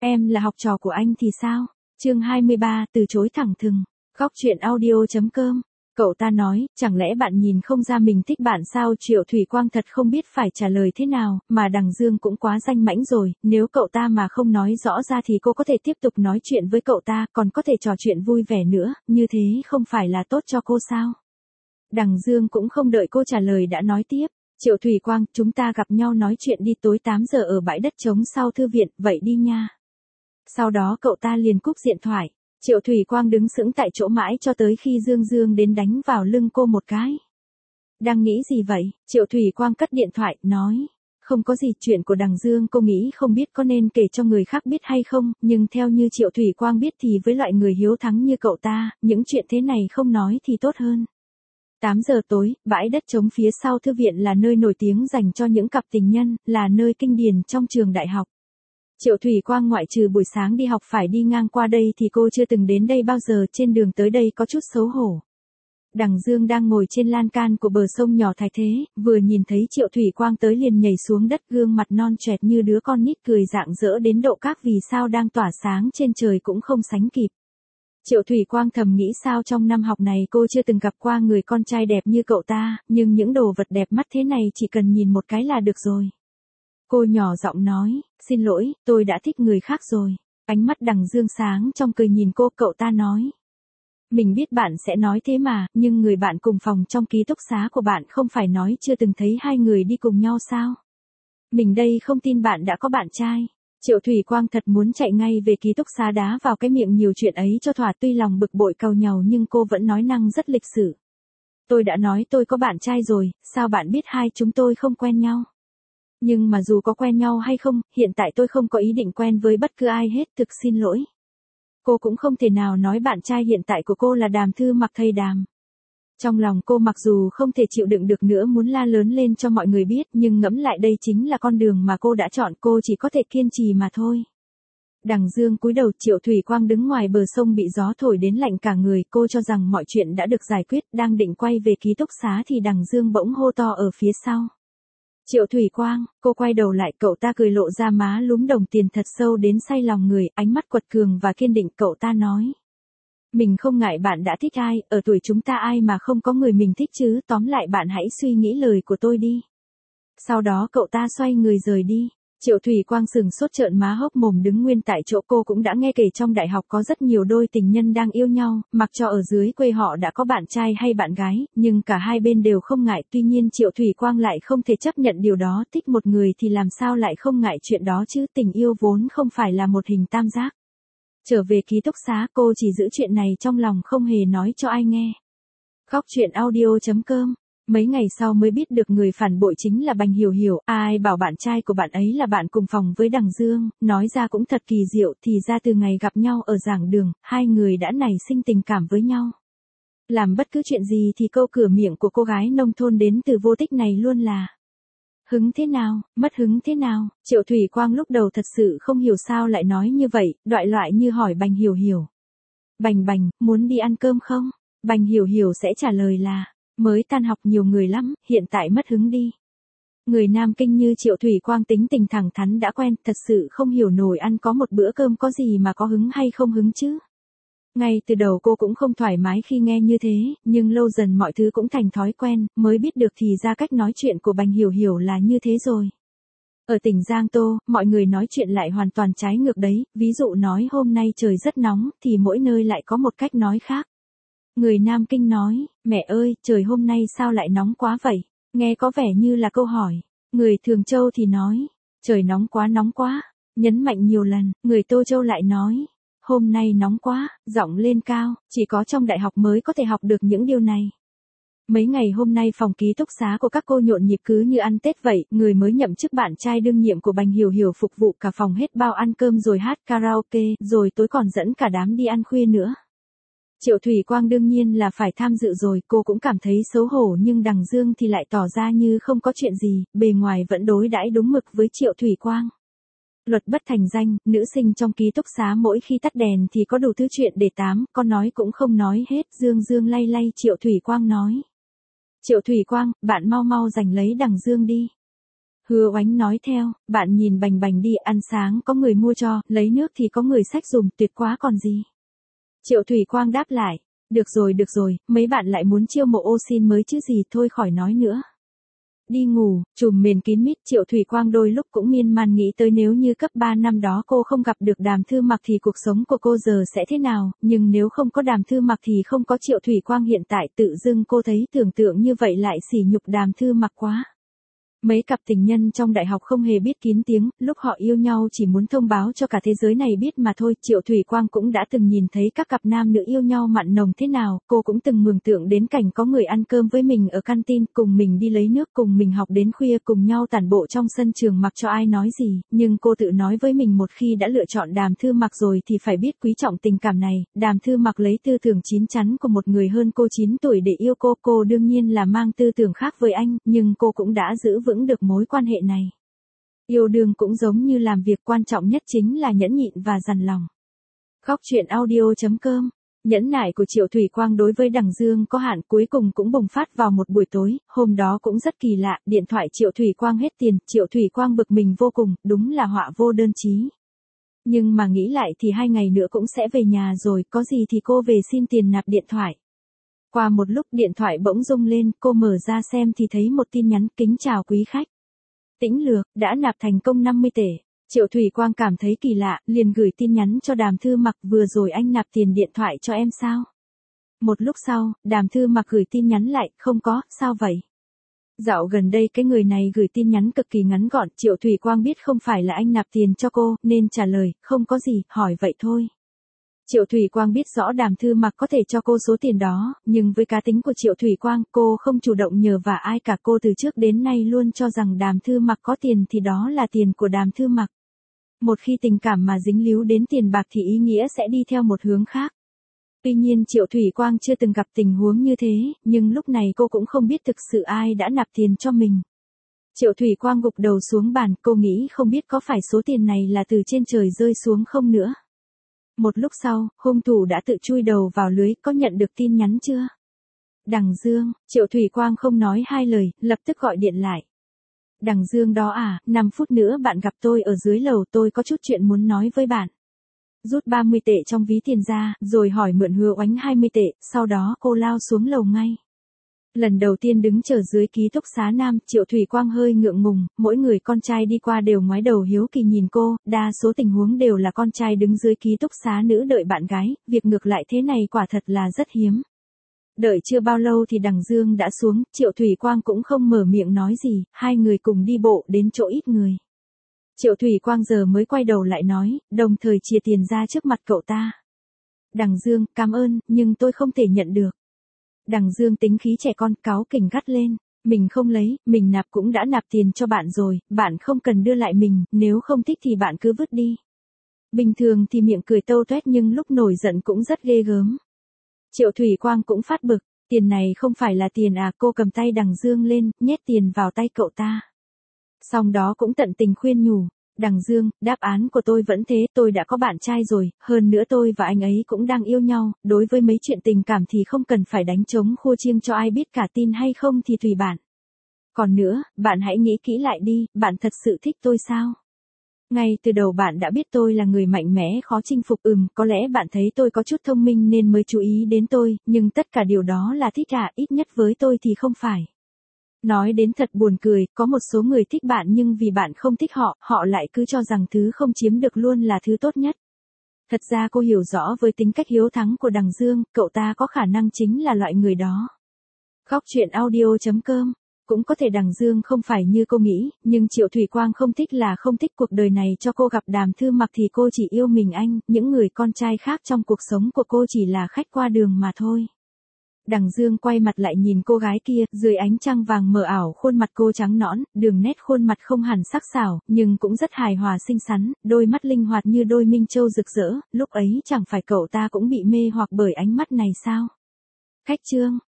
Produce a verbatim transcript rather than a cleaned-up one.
Em là học trò của anh thì sao? Chương hai mươi ba, từ chối thẳng thừng. Góc truyện audio chấm com. Cậu ta nói, chẳng lẽ bạn nhìn không ra mình thích bạn sao? Triệu Thủy Quang thật không biết phải trả lời thế nào, mà Đằng Dương cũng quá danh mãnh rồi, nếu cậu ta mà không nói rõ ra thì cô có thể tiếp tục nói chuyện với cậu ta, còn có thể trò chuyện vui vẻ nữa, như thế không phải là tốt cho cô sao? Đằng Dương cũng không đợi cô trả lời đã nói tiếp, Triệu Thủy Quang, chúng ta gặp nhau nói chuyện đi tối tám giờ ở bãi đất trống sau thư viện, vậy đi nha. Sau đó cậu ta liền cúp điện thoại. Triệu Thủy Quang đứng sững tại chỗ mãi cho tới khi Dương Dương đến đánh vào lưng cô một cái. Đang nghĩ gì vậy? Triệu Thủy Quang cất điện thoại, nói. Không có gì, chuyện của Đằng Dương cô nghĩ không biết có nên kể cho người khác biết hay không, nhưng theo như Triệu Thủy Quang biết thì với loại người hiếu thắng như cậu ta, những chuyện thế này không nói thì tốt hơn. tám giờ tối, bãi đất trống phía sau thư viện là nơi nổi tiếng dành cho những cặp tình nhân, là nơi kinh điển trong trường đại học. Triệu Thủy Quang ngoại trừ buổi sáng đi học phải đi ngang qua đây thì cô chưa từng đến đây bao giờ, trên đường tới đây có chút xấu hổ. Đằng Dương đang ngồi trên lan can của bờ sông nhỏ Thái Thế, vừa nhìn thấy Triệu Thủy Quang tới liền nhảy xuống đất, gương mặt non trẻ như đứa con nít cười rạng rỡ đến độ các vì sao đang tỏa sáng trên trời cũng không sánh kịp. Triệu Thủy Quang thầm nghĩ sao trong năm học này cô chưa từng gặp qua người con trai đẹp như cậu ta, nhưng những đồ vật đẹp mắt thế này chỉ cần nhìn một cái là được rồi. Cô nhỏ giọng nói, xin lỗi, tôi đã thích người khác rồi. Ánh mắt Đằng Dương sáng trong cười nhìn cô, cậu ta nói. Mình biết bạn sẽ nói thế mà, nhưng người bạn cùng phòng trong ký túc xá của bạn không phải nói chưa từng thấy hai người đi cùng nhau sao? Mình đây không tin bạn đã có bạn trai. Triệu Thủy Quang thật muốn chạy ngay về ký túc xá đá vào cái miệng nhiều chuyện ấy cho thỏa, tuy lòng bực bội càu nhàu nhưng cô vẫn nói năng rất lịch sự. Tôi đã nói tôi có bạn trai rồi, sao bạn biết hai chúng tôi không quen nhau? Nhưng mà dù có quen nhau hay không, hiện tại tôi không có ý định quen với bất cứ ai hết, thực xin lỗi. Cô cũng không thể nào nói bạn trai hiện tại của cô là Đàm Thư Mặc thầy Đàm. Trong lòng cô mặc dù không thể chịu đựng được nữa muốn la lớn lên cho mọi người biết, nhưng ngẫm lại đây chính là con đường mà cô đã chọn, cô chỉ có thể kiên trì mà thôi. Đằng Dương cúi đầu, Triệu Thủy Quang đứng ngoài bờ sông bị gió thổi đến lạnh cả người, cô cho rằng mọi chuyện đã được giải quyết, đang định quay về ký túc xá thì Đằng Dương bỗng hô to ở phía sau. Triệu Thủy Quang, cô quay đầu lại, cậu ta cười lộ ra má lúm đồng tiền thật sâu đến say lòng người, ánh mắt quật cường và kiên định, cậu ta nói. Mình không ngại bạn đã thích ai, ở tuổi chúng ta ai mà không có người mình thích chứ, tóm lại bạn hãy suy nghĩ lời của tôi đi. Sau đó cậu ta xoay người rời đi. Triệu Thủy Quang sừng sốt trợn má hốc mồm đứng nguyên tại chỗ, cô cũng đã nghe kể trong đại học có rất nhiều đôi tình nhân đang yêu nhau, mặc cho ở dưới quê họ đã có bạn trai hay bạn gái, nhưng cả hai bên đều không ngại, tuy nhiên Triệu Thủy Quang lại không thể chấp nhận điều đó, thích một người thì làm sao lại không ngại chuyện đó chứ, tình yêu vốn không phải là một hình tam giác. Trở về ký túc xá cô chỉ giữ chuyện này trong lòng không hề nói cho ai nghe. Góc truyện audio chấm com. Mấy ngày sau mới biết được người phản bội chính là Bành Hiểu Hiểu, ai bảo bạn trai của bạn ấy là bạn cùng phòng với Đằng Dương, nói ra cũng thật kỳ diệu, thì ra từ ngày gặp nhau ở giảng đường, hai người đã nảy sinh tình cảm với nhau. Làm bất cứ chuyện gì thì câu cửa miệng của cô gái nông thôn đến từ vô tích này luôn là hứng thế nào, mất hứng thế nào. Triệu Thủy Quang lúc đầu thật sự không hiểu sao lại nói như vậy, đoại loại như hỏi Bành Hiểu Hiểu. Bành Bành, muốn đi ăn cơm không? Bành Hiểu Hiểu sẽ trả lời là, mới tan học nhiều người lắm, hiện tại mất hứng đi. Người Nam Kinh như Triệu Thủy Quang tính tình thẳng thắn đã quen, thật sự không hiểu nổi ăn có một bữa cơm có gì mà có hứng hay không hứng chứ. Ngay từ đầu cô cũng không thoải mái khi nghe như thế, nhưng lâu dần mọi thứ cũng thành thói quen, mới biết được thì ra cách nói chuyện của Bành Hiểu Hiểu là như thế rồi. Ở tỉnh Giang Tô, mọi người nói chuyện lại hoàn toàn trái ngược đấy, ví dụ nói hôm nay trời rất nóng, thì mỗi nơi lại có một cách nói khác. Người Nam Kinh nói, mẹ ơi, trời hôm nay sao lại nóng quá vậy? Nghe có vẻ như là câu hỏi. Người Thường Châu thì nói, trời nóng quá nóng quá, nhấn mạnh nhiều lần. Người Tô Châu lại nói, hôm nay nóng quá, giọng lên cao, chỉ có trong đại học mới có thể học được những điều này. Mấy ngày hôm nay phòng ký túc xá của các cô nhộn nhịp cứ như ăn Tết vậy, người mới nhậm chức bạn trai đương nhiệm của Bành Hiểu Hiểu phục vụ cả phòng hết bao ăn cơm rồi hát karaoke, rồi tối còn dẫn cả đám đi ăn khuya nữa. Triệu Thủy Quang đương nhiên là phải tham dự rồi, cô cũng cảm thấy xấu hổ nhưng Đằng Dương thì lại tỏ ra như không có chuyện gì, bề ngoài vẫn đối đãi đúng mực với Triệu Thủy Quang. Luật bất thành danh, nữ sinh trong ký túc xá mỗi khi tắt đèn thì có đủ thứ chuyện để tám, con nói cũng không nói hết, Dương Dương lay lay Triệu Thủy Quang nói. Triệu Thủy Quang, bạn mau mau giành lấy Đằng Dương đi. Hứa Oánh nói theo, bạn nhìn bành bành đi, ăn sáng có người mua cho, lấy nước thì có người xách dùm, tuyệt quá còn gì. Triệu Thủy Quang đáp lại, được rồi được rồi, mấy bạn lại muốn chiêu mộ ô xin mới chứ gì, thôi khỏi nói nữa. Đi ngủ, trùm mền kín mít. Triệu Thủy Quang đôi lúc cũng miên man nghĩ tới nếu như cấp ba năm đó cô không gặp được Đàm Thư Mặc thì cuộc sống của cô giờ sẽ thế nào, nhưng nếu không có Đàm Thư Mặc thì không có Triệu Thủy Quang hiện tại. Tự dưng cô thấy tưởng tượng như vậy lại sỉ nhục Đàm Thư Mặc quá. Mấy cặp tình nhân trong đại học không hề biết kín tiếng, lúc họ yêu nhau chỉ muốn thông báo cho cả thế giới này biết mà thôi. Triệu Thủy Quang cũng đã từng nhìn thấy các cặp nam nữ yêu nhau mặn nồng thế nào, cô cũng từng mường tượng đến cảnh có người ăn cơm với mình ở canteen, cùng mình đi lấy nước, cùng mình học đến khuya, cùng nhau tản bộ trong sân trường mặc cho ai nói gì, nhưng cô tự nói với mình một khi đã lựa chọn Đàm Thư Mặc rồi thì phải biết quý trọng tình cảm này. Đàm Thư Mặc lấy tư tưởng chín chắn của một người hơn cô chín tuổi để yêu cô, cô đương nhiên là mang tư tưởng khác với anh, nhưng cô cũng đã giữ vững được mối quan hệ này. Yêu đương cũng giống như làm việc, quan trọng nhất chính là nhẫn nhịn và dằn lòng. Khóc chuyện audio chấm com. Nhẫn nại của Triệu Thủy Quang đối với Đằng Dương có hạn, cuối cùng cũng bùng phát vào một buổi tối, hôm đó cũng rất kỳ lạ, điện thoại Triệu Thủy Quang hết tiền, Triệu Thủy Quang bực mình vô cùng, đúng là họa vô đơn chí. Nhưng mà nghĩ lại thì hai ngày nữa cũng sẽ về nhà rồi, có gì thì cô về xin tiền nạp điện thoại. Qua một lúc điện thoại bỗng rung lên, cô mở ra xem thì thấy một tin nhắn, kính chào quý khách. Tĩnh Lược, đã nạp thành công năm mươi tệ. Triệu Thủy Quang cảm thấy kỳ lạ, liền gửi tin nhắn cho Đàm Thư Mặc, vừa rồi anh nạp tiền điện thoại cho em sao? Một lúc sau, Đàm Thư Mặc gửi tin nhắn lại, không có, sao vậy? Dạo gần đây cái người này gửi tin nhắn cực kỳ ngắn gọn, Triệu Thủy Quang biết không phải là anh nạp tiền cho cô, nên trả lời, không có gì, hỏi vậy thôi. Triệu Thủy Quang biết rõ Đàm Thư Mặc có thể cho cô số tiền đó, nhưng với cá tính của Triệu Thủy Quang, cô không chủ động nhờ vả ai cả. Cô từ trước đến nay luôn cho rằng Đàm Thư Mặc có tiền thì đó là tiền của Đàm Thư Mặc. Một khi tình cảm mà dính líu đến tiền bạc thì ý nghĩa sẽ đi theo một hướng khác. Tuy nhiên Triệu Thủy Quang chưa từng gặp tình huống như thế, nhưng lúc này cô cũng không biết thực sự ai đã nạp tiền cho mình. Triệu Thủy Quang gục đầu xuống bàn, cô nghĩ không biết có phải số tiền này là từ trên trời rơi xuống không nữa. Một lúc sau, hung thủ đã tự chui đầu vào lưới, có nhận được tin nhắn chưa? Đằng Dương, Triệu Thủy Quang không nói hai lời, lập tức gọi điện lại. Đằng Dương đó à, năm phút nữa bạn gặp tôi ở dưới lầu, tôi có chút chuyện muốn nói với bạn. Rút ba mươi tệ trong ví tiền ra, rồi hỏi mượn Hứa Oánh hai mươi tệ, sau đó cô lao xuống lầu ngay. Lần đầu tiên đứng chờ dưới ký túc xá nam, Triệu Thủy Quang hơi ngượng ngùng, mỗi người con trai đi qua đều ngoái đầu hiếu kỳ nhìn cô, đa số tình huống đều là con trai đứng dưới ký túc xá nữ đợi bạn gái, việc ngược lại thế này quả thật là rất hiếm. Đợi chưa bao lâu thì Đằng Dương đã xuống, Triệu Thủy Quang cũng không mở miệng nói gì, hai người cùng đi bộ đến chỗ ít người. Triệu Thủy Quang giờ mới quay đầu lại nói, đồng thời chia tiền ra trước mặt cậu ta. Đằng Dương, cảm ơn, nhưng tôi không thể nhận được. Đằng Dương tính khí trẻ con, cáu kỉnh gắt lên, mình không lấy, mình nạp cũng đã nạp tiền cho bạn rồi, bạn không cần đưa lại mình, nếu không thích thì bạn cứ vứt đi. Bình thường thì miệng cười tâu tuét nhưng lúc nổi giận cũng rất ghê gớm. Triệu Thủy Quang cũng phát bực, tiền này không phải là tiền à, cô cầm tay Đằng Dương lên, nhét tiền vào tay cậu ta. Xong đó cũng tận tình khuyên nhủ. Đằng Dương, đáp án của tôi vẫn thế, tôi đã có bạn trai rồi, hơn nữa tôi và anh ấy cũng đang yêu nhau, đối với mấy chuyện tình cảm thì không cần phải đánh trống khua chiêng cho ai biết cả, tin hay không thì tùy bạn. Còn nữa, bạn hãy nghĩ kỹ lại đi, bạn thật sự thích tôi sao? Ngay từ đầu bạn đã biết tôi là người mạnh mẽ khó chinh phục, ừm, có lẽ bạn thấy tôi có chút thông minh nên mới chú ý đến tôi, nhưng tất cả điều đó là thích à, ít nhất với tôi thì không phải. Nói đến thật buồn cười, có một số người thích bạn nhưng vì bạn không thích họ, họ lại cứ cho rằng thứ không chiếm được luôn là thứ tốt nhất. Thật ra cô hiểu rõ với tính cách hiếu thắng của Đằng Dương, cậu ta có khả năng chính là loại người đó. Khóc chuyện audio chấm com. Cũng có thể Đằng Dương không phải như cô nghĩ, nhưng Triệu Thủy Quang không thích là không thích, cuộc đời này cho cô gặp Đàm Thư Mặc thì cô chỉ yêu mình anh, những người con trai khác trong cuộc sống của cô chỉ là khách qua đường mà thôi. Đằng Dương quay mặt lại nhìn cô gái kia, dưới ánh trăng vàng mờ ảo, khuôn mặt cô trắng nõn, đường nét khuôn mặt không hẳn sắc sảo, nhưng cũng rất hài hòa xinh xắn, đôi mắt linh hoạt như đôi minh châu rực rỡ, lúc ấy chẳng phải cậu ta cũng bị mê hoặc bởi ánh mắt này sao? Khách trương